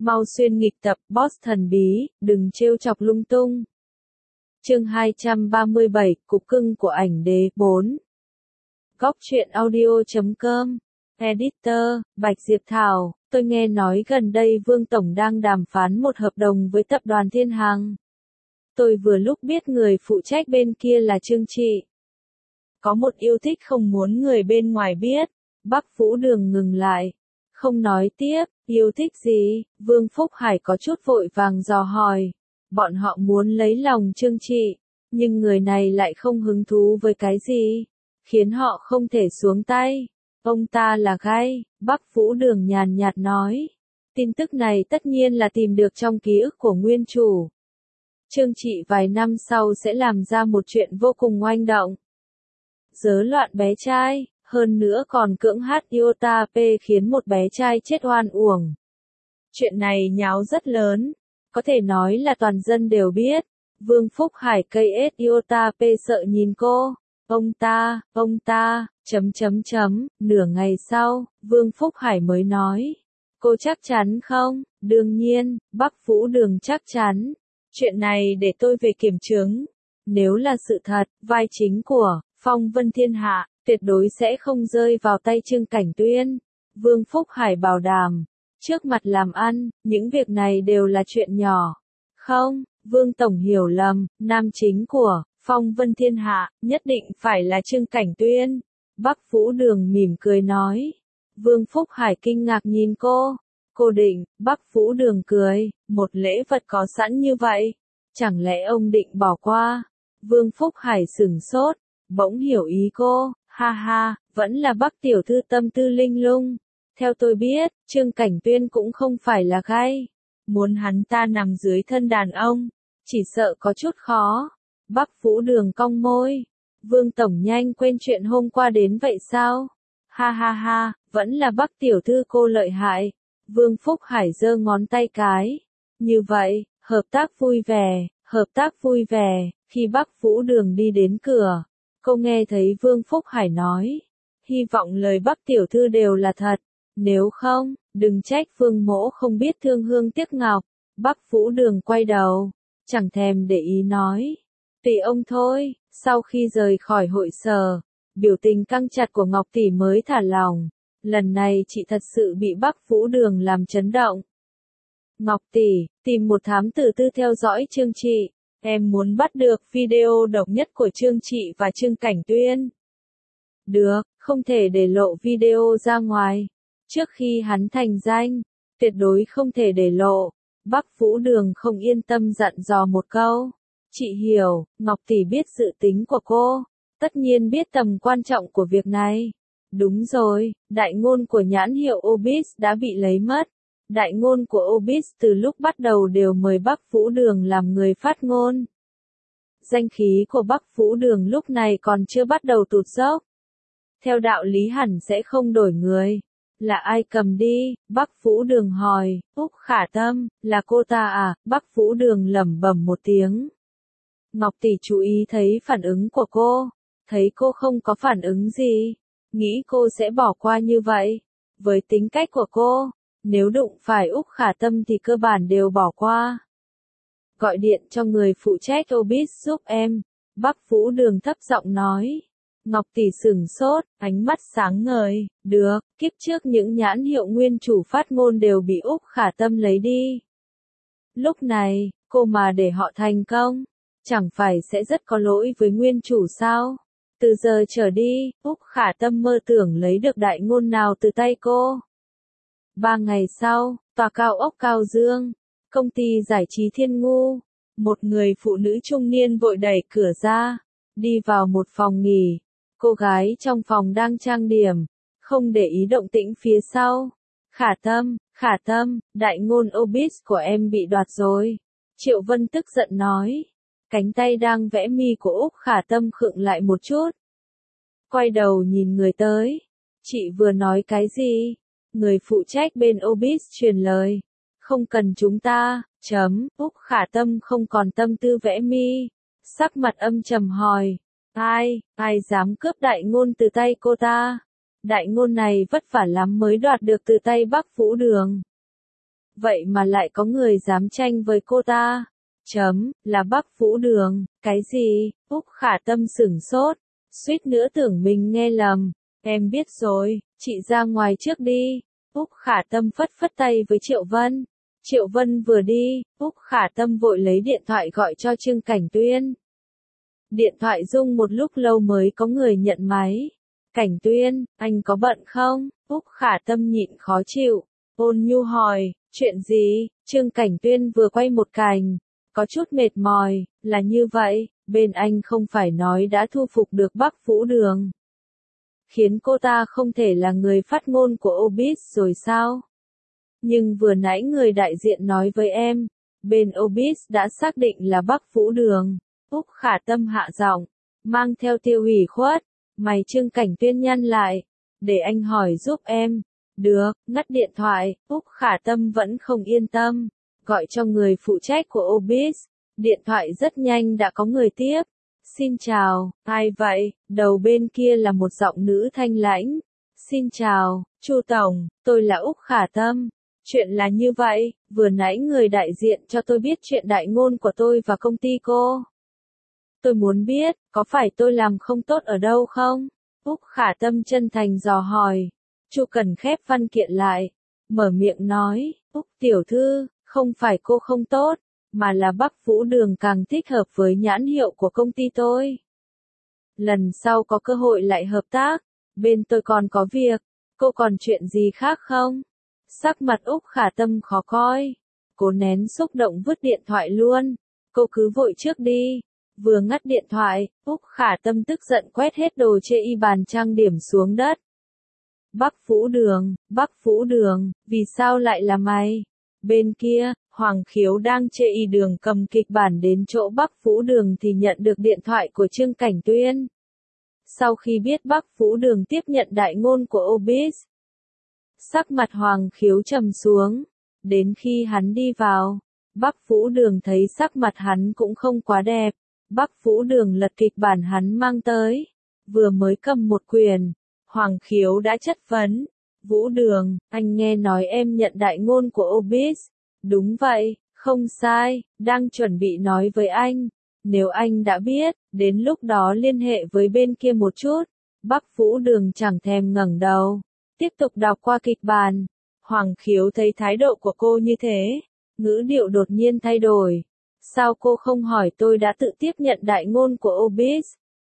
Mau xuyên nghịch tập, boss thần bí, đừng trêu chọc lung tung. Chương 237, Cục cưng của ảnh đế 4. Góc truyện audio.com. Editor, Bạch Diệp Thảo, tôi nghe nói gần đây Vương Tổng đang đàm phán một hợp đồng với tập đoàn Thiên Hằng. Tôi vừa lúc biết người phụ trách bên kia là Trương Trị. Có một yêu thích không muốn người bên ngoài biết. Bắc Vũ Đường ngừng lại. Không nói tiếp, yêu thích gì? Vương Phúc Hải có chút vội vàng dò hỏi. Bọn họ muốn lấy lòng Trương Trị, nhưng người này lại không hứng thú với cái gì, khiến họ không thể xuống tay. Ông ta là gai, Bắc Vũ Đường nhàn nhạt nói. Tin tức này tất nhiên là tìm được trong ký ức của nguyên chủ. Trương Trị vài năm sau sẽ làm ra một chuyện vô cùng oanh động. Rớ loạn bé trai, hơn nữa còn cưỡng hát Iota P khiến một bé trai chết oan uổng. Chuyện này nháo rất lớn, có thể nói là toàn dân đều biết. Vương Phúc Hải cây ết Iota P sợ nhìn cô. Ông ta, nửa ngày sau, Vương Phúc Hải mới nói. Cô chắc chắn không? Đương nhiên, Bắc Vũ Đường chắc chắn. Chuyện này để tôi về kiểm chứng. Nếu là sự thật, vai chính của Phong Vân Thiên Hạ, tuyệt đối sẽ không rơi vào tay Trương Cảnh Tuyên. Vương Phúc Hải bảo đảm. Trước mặt làm ăn, những việc này đều là chuyện nhỏ. Không, Vương Tổng hiểu lầm, nam chính của Phong Vân Thiên Hạ, nhất định phải là Trương Cảnh Tuyên. Bắc Vũ Đường mỉm cười nói. Vương Phúc Hải kinh ngạc nhìn cô. Cô định, Bắc Vũ Đường cười, một lễ vật có sẵn như vậy. Chẳng lẽ ông định bỏ qua? Vương Phúc Hải sửng sốt, bỗng hiểu ý cô. Ha ha, vẫn là Bắc tiểu thư tâm tư linh lung. Theo tôi biết, Trương Cảnh Tuyên cũng không phải là gai. Muốn hắn ta nằm dưới thân đàn ông, chỉ sợ có chút khó. Bắc Vũ Đường cong môi. Vương Tổng nhanh quên chuyện hôm qua đến vậy sao? Ha ha ha, vẫn là Bắc tiểu thư cô lợi hại. Vương Phúc Hải giơ ngón tay cái. Như vậy, hợp tác vui vẻ. Khi Bắc Vũ Đường đi đến cửa, cô nghe thấy Vương Phúc Hải nói. Hy vọng lời Bắc tiểu thư đều là thật. Nếu không, đừng trách Vương mỗ không biết thương hương tiếc ngọc. Bắc Vũ Đường quay đầu, chẳng thèm để ý nói. Tùy ông thôi. Sau khi rời khỏi hội sở, biểu tình căng chặt của Ngọc Tỷ mới thả lỏng. Lần này chị thật sự bị Bắc Vũ Đường làm chấn động. Ngọc Tỷ, tìm một thám tử tư theo dõi Trương Trị. Em muốn bắt được video độc nhất của Trương Trị và Trương Cảnh Tuyên. Được, không thể để lộ video ra ngoài. Trước khi hắn thành danh, tuyệt đối không thể để lộ. Bắc Vũ Đường không yên tâm dặn dò một câu. Chị hiểu, Ngọc Tỷ biết dự tính của cô. Tất nhiên biết tầm quan trọng của việc này. Đúng rồi, đại ngôn của nhãn hiệu Obis đã bị lấy mất. Đại ngôn của Obis từ lúc bắt đầu đều mời Bắc Vũ Đường làm người phát ngôn. Danh khí của Bắc Vũ Đường lúc này còn chưa bắt đầu tụt dốc. Theo đạo lý hẳn sẽ không đổi người. Là ai cầm đi? Bắc Vũ Đường hỏi. Úc Khả Tâm, là cô ta à? Bắc Vũ Đường lẩm bẩm một tiếng. Ngọc Tỷ chú ý thấy phản ứng của cô. Thấy cô không có phản ứng gì. Nghĩ cô sẽ bỏ qua như vậy. Với tính cách của cô, nếu đụng phải Úc Khả Tâm thì cơ bản đều bỏ qua. Gọi điện cho người phụ trách Obis giúp em. Bắc Vũ Đường thấp giọng nói. Ngọc Tỷ sửng sốt, ánh mắt sáng ngời. Được, kiếp trước những nhãn hiệu nguyên chủ phát ngôn đều bị Úc Khả Tâm lấy đi. Lúc này, cô mà để họ thành công, chẳng phải sẽ rất có lỗi với nguyên chủ sao? Từ giờ trở đi, Úc Khả Tâm mơ tưởng lấy được đại ngôn nào từ tay cô. 3 ngày sau, tòa cao ốc Cao Dương, công ty giải trí Thiên Ngu. Một người phụ nữ trung niên vội đẩy cửa ra, đi vào một phòng nghỉ. Cô gái trong phòng đang trang điểm, không để ý động tĩnh phía sau. Khả Tâm, đại ngôn Obis của em bị đoạt rồi. Triệu Vân tức giận nói. Cánh tay đang vẽ mi của Úc Khả Tâm khựng lại một chút. Quay đầu nhìn người tới. Chị vừa nói cái gì? Người phụ trách bên Obis truyền lời. Không cần chúng ta, Úc Khả Tâm không còn tâm tư vẽ mi. Sắc mặt âm trầm hỏi. Ai dám cướp đại ngôn từ tay cô ta? Đại ngôn này vất vả lắm mới đoạt được từ tay Bắc Vũ Đường. vậy mà lại có người dám tranh với cô ta. Là Bắc Vũ Đường, cái gì? Úc Khả Tâm sửng sốt, suýt nữa tưởng mình nghe lầm. Em biết rồi, chị ra ngoài trước đi. Úc Khả Tâm phất phất tay với Triệu Vân. Triệu Vân vừa đi, Úc Khả Tâm vội lấy điện thoại gọi cho Trương Cảnh Tuyên. Điện thoại rung một lúc lâu mới có người nhận máy. Cảnh Tuyên, anh có bận không? Úc Khả Tâm nhịn khó chịu. Ôn nhu hỏi, chuyện gì? Trương Cảnh Tuyên vừa quay một cành. Có chút mệt mỏi, là như vậy, bên anh không phải nói đã thu phục được Bắc Vũ Đường. Khiến cô ta không thể là người phát ngôn của Obis rồi sao? Nhưng vừa nãy người đại diện nói với em, bên Obis đã xác định là Bắc Vũ Đường. Úc Khả Tâm hạ giọng, mang theo tiêu ủy khuất. Mày Trương Cảnh Tuyên nhăn lại, để anh hỏi giúp em. Được, ngắt điện thoại, Úc Khả Tâm vẫn không yên tâm. Gọi cho người phụ trách của Obis. Điện thoại rất nhanh đã có người tiếp. Xin chào, ai vậy? Đầu bên kia là một giọng nữ thanh lãnh. Xin chào, Chu Tổng, tôi là Úc Khả Tâm. Chuyện là như vậy, vừa nãy người đại diện cho tôi biết chuyện đại ngôn của tôi và công ty cô. Tôi muốn biết, có phải tôi làm không tốt ở đâu không? Úc Khả Tâm chân thành dò hỏi. Chu Cần khép văn kiện lại, mở miệng nói, Úc tiểu thư, không phải cô không tốt, mà là Bắc Vũ Đường càng thích hợp với nhãn hiệu của công ty tôi. Lần sau có cơ hội lại hợp tác, bên tôi còn có việc, cô còn chuyện gì khác không? Sắc mặt Úc Khả Tâm khó coi, cô nén xúc động vứt điện thoại luôn, cô cứ vội trước đi. Vừa ngắt điện thoại, Úc Khả Tâm tức giận quét hết đồ chê y bàn trang điểm xuống đất. Bắc Vũ Đường, vì sao lại là mày? Bên kia, Hoàng Khiếu đang chê y đường cầm kịch bản đến chỗ Bắc Vũ Đường thì nhận được điện thoại của Trương Cảnh Tuyên. Sau khi biết Bắc Vũ Đường tiếp nhận đại ngôn của Obis, sắc mặt Hoàng Khiếu trầm xuống. Đến khi hắn đi vào, Bắc Vũ Đường thấy sắc mặt hắn cũng không quá đẹp. Bắc Vũ Đường lật kịch bản hắn mang tới. Vừa mới cầm một quyển, Hoàng Khiếu đã chất vấn. Vũ Đường, anh nghe nói em nhận đại ngôn của Obis. Đúng vậy, không sai, đang chuẩn bị nói với anh. Nếu anh đã biết, đến lúc đó liên hệ với bên kia một chút. Bắc Vũ Đường chẳng thèm ngẩng đầu. Tiếp tục đọc qua kịch bản. Hoàng Khiếu thấy thái độ của cô như thế, ngữ điệu đột nhiên thay đổi. Sao cô không hỏi tôi đã tự tiếp nhận đại ngôn của Obis?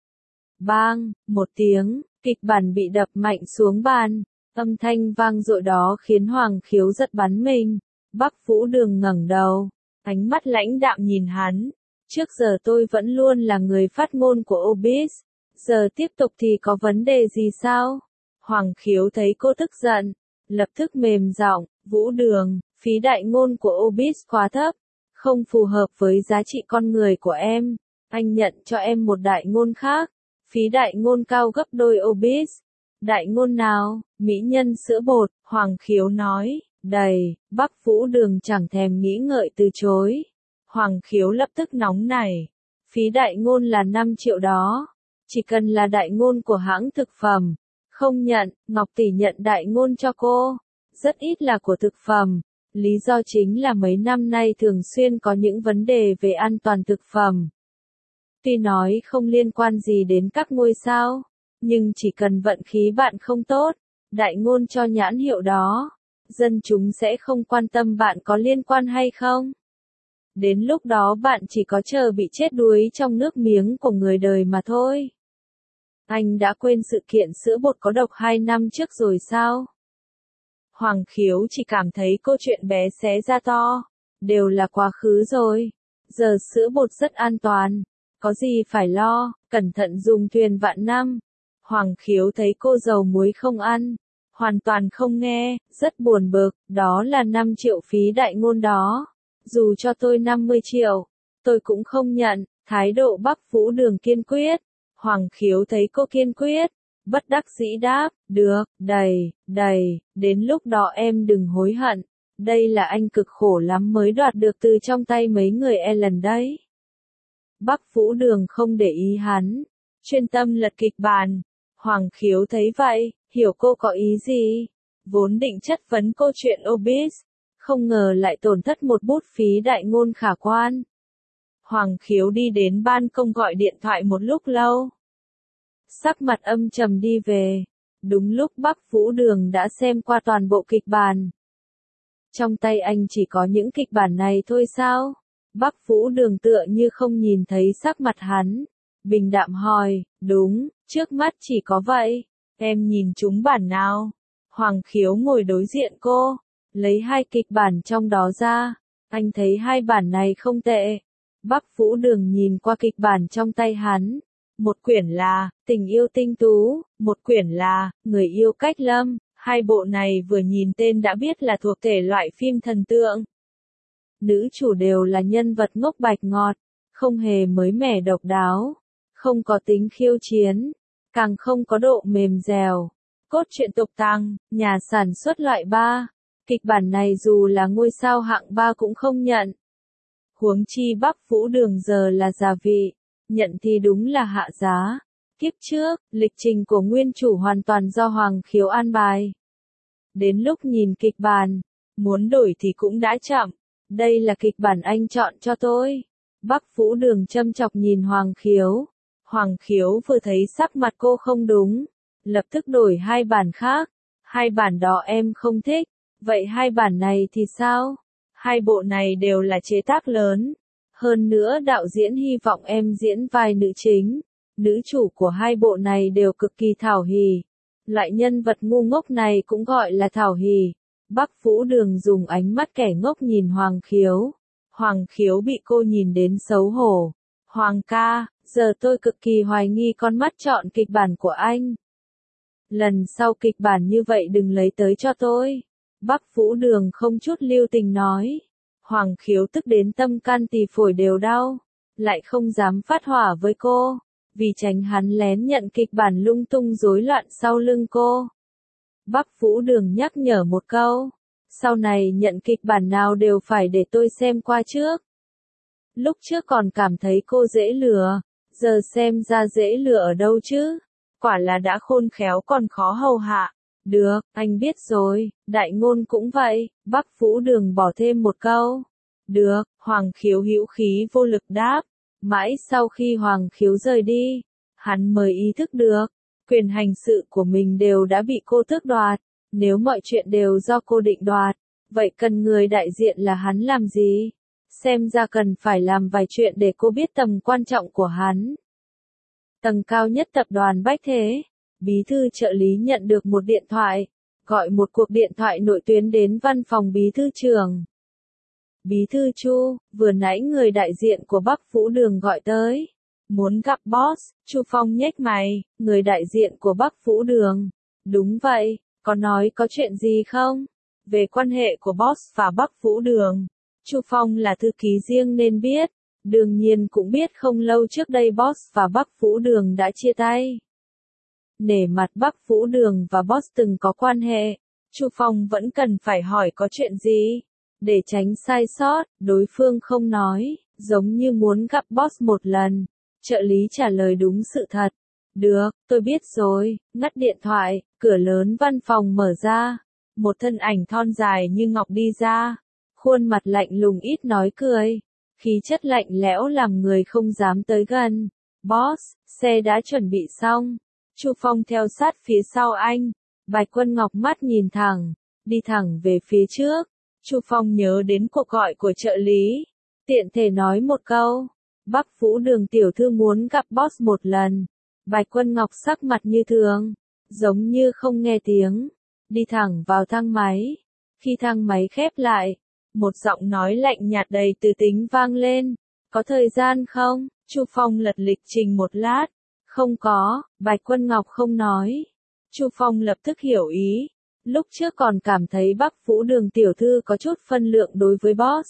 Bang, một tiếng, kịch bản bị đập mạnh xuống bàn. Âm thanh vang dội đó khiến Hoàng Khiếu giật bắn mình. Bắc Vũ Đường ngẩng đầu, ánh mắt lãnh đạm nhìn hắn. Trước giờ tôi vẫn luôn là người phát ngôn của Obis. Giờ tiếp tục thì có vấn đề gì sao? Hoàng Khiếu thấy cô tức giận, lập tức mềm giọng, Vũ Đường, phí đại ngôn của Obis quá thấp, không phù hợp với giá trị con người của em. Anh nhận cho em một đại ngôn khác, phí đại ngôn cao gấp đôi Obis. Đại ngôn nào? Mỹ nhân sữa bột, Hoàng Khiếu nói. Đầy, Bắc Vũ Đường chẳng thèm nghĩ ngợi từ chối. Hoàng Khiếu lập tức nóng nảy. Phí đại ngôn là 5 triệu đó. Chỉ cần là đại ngôn của hãng thực phẩm. Không nhận, Ngọc Tỷ nhận đại ngôn cho cô. Rất ít là của thực phẩm. Lý do chính là mấy năm nay thường xuyên có những vấn đề về an toàn thực phẩm. Tuy nói không liên quan gì đến các ngôi sao, nhưng chỉ cần vận khí bạn không tốt, đại ngôn cho nhãn hiệu đó, dân chúng sẽ không quan tâm bạn có liên quan hay không. Đến lúc đó bạn chỉ có chờ bị chết đuối trong nước miếng của người đời mà thôi. Anh đã quên sự kiện sữa bột có độc 2 năm trước rồi sao? Hoàng Khiếu chỉ cảm thấy câu chuyện bé xé ra to, đều là quá khứ rồi. Giờ sữa bột rất an toàn, có gì phải lo, cẩn thận dùng thuyền vạn năm. Hoàng Khiếu thấy cô dầu muối không ăn, hoàn toàn không nghe, rất buồn bực, đó là 5 triệu phí đại ngôn đó. Dù cho tôi 50 triệu, tôi cũng không nhận, thái độ Bắc Vũ Đường kiên quyết. Hoàng Khiếu thấy cô kiên quyết, bất đắc dĩ đáp, được, đầy, đến lúc đó em đừng hối hận. Đây là anh cực khổ lắm mới đoạt được từ trong tay mấy người Ellen đấy. Bắc Vũ Đường không để ý hắn, chuyên tâm lật kịch bản. Hoàng Khiếu thấy vậy, hiểu cô có ý gì. Vốn định chất vấn cô chuyện Obis, không ngờ lại tổn thất một bút phí đại ngôn khả quan. Hoàng Khiếu đi đến ban công gọi điện thoại một lúc lâu. Sắc mặt âm trầm đi về. Đúng lúc Bắc Vũ Đường đã xem qua toàn bộ kịch bản. Trong tay anh chỉ có những kịch bản này thôi sao? Bắc Vũ Đường tựa như không nhìn thấy sắc mặt hắn. Bình đạm hỏi, đúng, trước mắt chỉ có vậy. Em nhìn chúng bản nào? Hoàng Khiếu ngồi đối diện cô, lấy 2 kịch bản trong đó ra. Anh thấy 2 bản này không tệ. Bắc Vũ Đường nhìn qua kịch bản trong tay hắn. Một quyển là Tình yêu tinh tú, một quyển là Người yêu cách lâm. 2 bộ này vừa nhìn tên đã biết là thuộc thể loại phim thần tượng. Nữ chủ đều là nhân vật ngốc bạch ngọt, không hề mới mẻ độc đáo, không có tính khiêu chiến, càng không có độ mềm dẻo. Cốt truyện tục tàng, nhà sản xuất loại 3. Kịch bản này dù là ngôi sao hạng 3 cũng không nhận. Huống chi Bắc Vũ Đường giờ là gia vị, nhận thì đúng là hạ giá. Kiếp trước, lịch trình của nguyên chủ hoàn toàn do Hoàng Khiếu an bài. Đến lúc nhìn kịch bản, muốn đổi thì cũng đã chậm. Đây là kịch bản anh chọn cho tôi. Bắc Vũ Đường châm chọc nhìn Hoàng Khiếu. Hoàng Khiếu vừa thấy sắc mặt cô không đúng, lập tức đổi 2 bản khác. 2 bản đó em không thích, vậy 2 bản này thì sao? 2 bộ này đều là chế tác lớn. Hơn nữa đạo diễn hy vọng em diễn vai nữ chính. Nữ chủ của 2 bộ này đều cực kỳ thảo hỉ. Loại nhân vật ngu ngốc này cũng gọi là thảo hỉ. Bắc Vũ Đường dùng ánh mắt kẻ ngốc nhìn Hoàng Khiếu. Hoàng Khiếu bị cô nhìn đến xấu hổ. Hoàng ca, giờ tôi cực kỳ hoài nghi con mắt chọn kịch bản của anh. Lần sau kịch bản như vậy đừng lấy tới cho tôi. Bắc Vũ Đường không chút lưu tình nói. Hoàng Khiếu tức đến tâm can tỳ phổi đều đau. Lại không dám phát hỏa với cô. Vì tránh hắn lén nhận kịch bản lung tung rối loạn sau lưng cô. Bắc Vũ Đường nhắc nhở một câu. Sau này nhận kịch bản nào đều phải để tôi xem qua trước. Lúc trước còn cảm thấy cô dễ lừa. Giờ xem ra dễ lừa ở đâu chứ. Quả là đã khôn khéo còn khó hầu hạ. Được, anh biết rồi, đại ngôn cũng vậy. Bắc Vũ Đường bỏ thêm một câu. Được, Hoàng Khiếu hữu khí vô lực đáp. Mãi sau khi Hoàng Khiếu rời đi, hắn mới ý thức được, quyền hành sự của mình đều đã bị cô tước đoạt. Nếu mọi chuyện đều do cô định đoạt, vậy cần người đại diện là hắn làm gì? Xem ra cần phải làm vài chuyện để cô biết tầm quan trọng của hắn. Tầng cao nhất tập đoàn Bách Thế, bí thư trợ lý nhận được một điện thoại, gọi một cuộc điện thoại nội tuyến đến văn phòng bí thư trưởng. Bí thư Chu, vừa nãy người đại diện của Bắc Vũ Đường gọi tới. Muốn gặp boss, Chu Phong nhếch mày, người đại diện của Bắc Vũ Đường. Đúng vậy, có nói có chuyện gì không? Về quan hệ của boss và Bắc Vũ Đường. Chu Phong là thư ký riêng nên biết. Đương nhiên cũng biết không lâu trước đây boss và Bắc Vũ Đường đã chia tay. Nể mặt Bắc Vũ Đường và boss từng có quan hệ, Chu Phong vẫn cần phải hỏi có chuyện gì. Để tránh sai sót, đối phương không nói, giống như muốn gặp boss một lần. Trợ lý trả lời đúng sự thật. Được, tôi biết rồi, ngắt điện thoại, cửa lớn văn phòng mở ra. Một thân ảnh thon dài như ngọc đi ra. Khuôn mặt lạnh lùng ít nói cười. Khí chất lạnh lẽo làm người không dám tới gần. Boss, xe đã chuẩn bị xong. Chu Phong theo sát phía sau anh. Bạch Quân Ngọc mắt nhìn thẳng, đi thẳng về phía trước. Chu Phong nhớ đến cuộc gọi của trợ lý. Tiện thể nói một câu. Bắc Vũ Đường tiểu thư muốn gặp boss một lần. Bạch Quân Ngọc sắc mặt như thường, giống như không nghe tiếng. Đi thẳng vào thang máy. Khi thang máy khép lại, một giọng nói lạnh nhạt đầy từ tính vang lên. Có thời gian không? Chu Phong lật lịch trình một lát. Không có, Bạch Quân Ngọc không nói. Chu Phong lập tức hiểu ý. Lúc trước còn cảm thấy Bắc Vũ Đường tiểu thư có chút phân lượng đối với boss.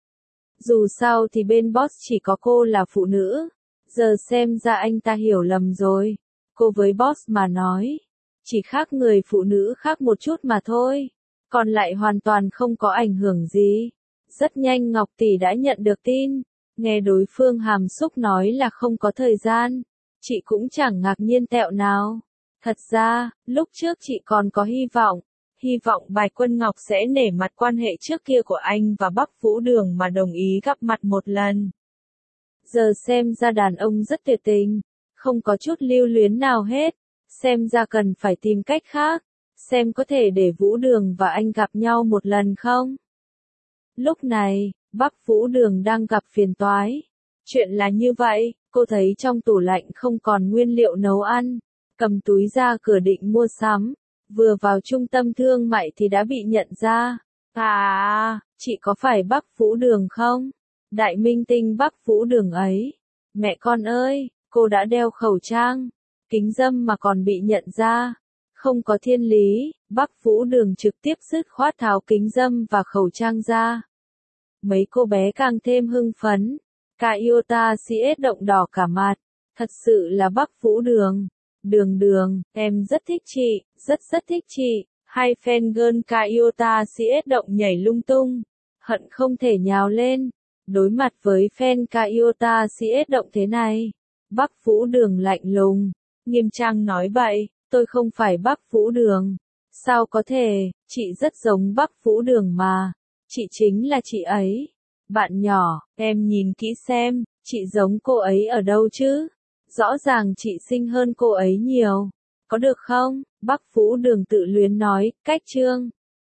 Dù sao thì bên boss chỉ có cô là phụ nữ. Giờ xem ra anh ta hiểu lầm rồi. Cô với boss mà nói, chỉ khác người phụ nữ khác một chút mà thôi. Còn lại hoàn toàn không có ảnh hưởng gì. Rất nhanh Ngọc Tỷ đã nhận được tin. Nghe đối phương hàm xúc nói là không có thời gian. Chị cũng chẳng ngạc nhiên tẹo nào. Thật ra, lúc trước chị còn có hy vọng. hy vọng Bạch Quân Ngọc sẽ nể mặt quan hệ trước kia của anh và Bắc Vũ Đường mà đồng ý gặp mặt một lần. Giờ xem ra đàn ông rất tuyệt tình, không có chút lưu luyến nào hết, xem ra cần phải tìm cách khác, xem có thể để Vũ Đường và anh gặp nhau một lần không. Lúc này, Bắc Vũ Đường đang gặp phiền toái. Chuyện là như vậy, cô thấy trong tủ lạnh không còn nguyên liệu nấu ăn, cầm túi ra cửa định mua sắm, vừa vào trung tâm thương mại thì đã bị nhận ra. À, chị có phải Bắc Vũ Đường không? Đại minh tinh Bắc Vũ Đường ấy. Mẹ con ơi, cô đã đeo khẩu trang, kính râm mà còn bị nhận ra. Không có thiên lý, Bắc Vũ Đường trực tiếp dứt khoát tháo kính râm và khẩu trang ra. Mấy cô bé càng thêm hưng phấn. Kyota CS động đỏ cả mặt. Thật sự là Bắc Vũ Đường. Đường, em rất thích chị, rất thích chị. Hai fan girl Kyota CS động nhảy lung tung. Hận không thể nhào lên. Đối mặt với fan Kyota CS động thế này. Bắc Vũ Đường lạnh lùng. Nghiêm trang nói bậy, tôi không phải Bắc Vũ Đường. Sao có thể, chị rất giống Bắc Vũ Đường mà. Chị chính là chị ấy. Bạn nhỏ, em nhìn kỹ xem, chị giống cô ấy ở đâu chứ? Rõ ràng chị xinh hơn cô ấy nhiều. Có được không? Bắc Vũ Đường tự luyến nói, cách chương.